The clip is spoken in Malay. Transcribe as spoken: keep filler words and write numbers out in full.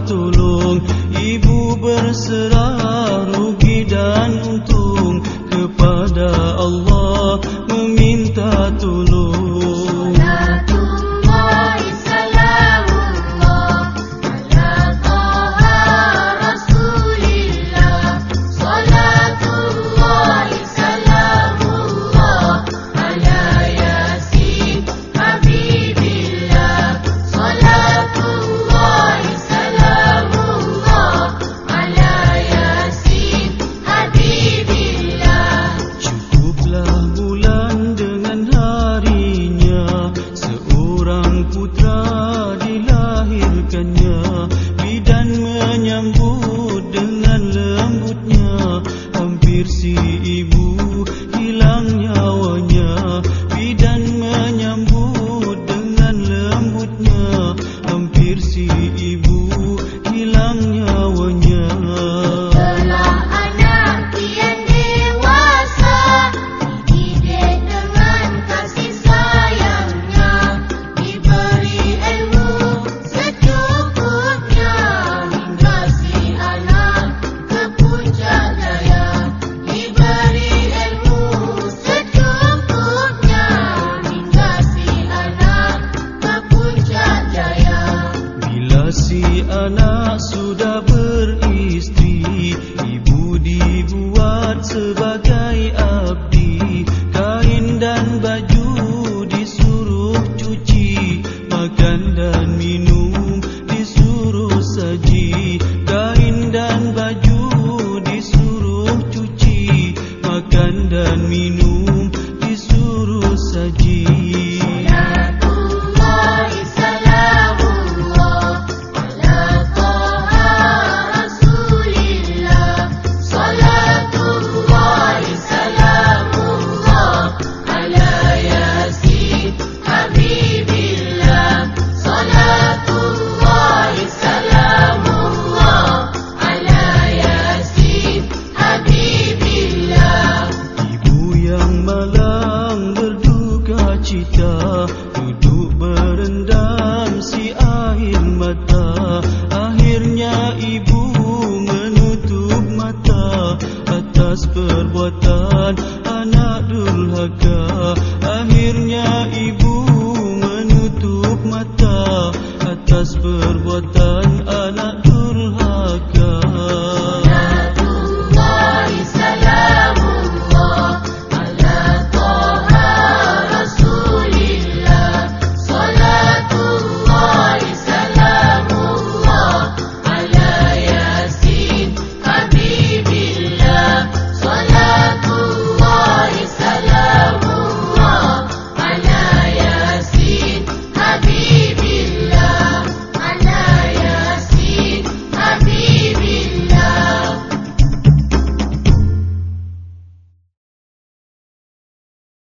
tolong. Ibu berserah rugi dan untung, kepada Allah meminta tolong. Si ibu hilang nyawanya, bidan menyambut dengan lembutnya. Hampir si ibu hilang nyawanya. Telah anak kian dewasa, dididik dengan kasih sayangnya, diberi ilmu secukupnya, hingga si anak ke puncak jaya. Si anak sudah beristri, ibu dibuat sebagai abdi. Kain dan baju disuruh cuci, makan dan minum disuruh saji. Kain dan baju disuruh cuci, makan dan minum disuruh saji. Duduk berendam si air mata, akhirnya ibu menutup mata atas perbuatan anak durhaka.